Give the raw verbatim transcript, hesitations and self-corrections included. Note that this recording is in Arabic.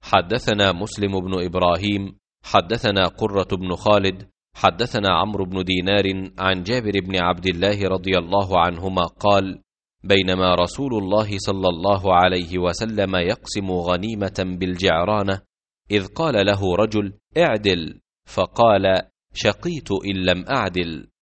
حدثنا مسلم بن إبراهيم حدثنا قرة بن خالد حدثنا عمرو بن دينار عن جابر بن عبد الله رضي الله عنهما قال: بينما رسول الله صلى الله عليه وسلم يقسم غنيمة بالجعرانة إذ قال له رجل: اعدل، فقال: شقيت إن لم أعدل.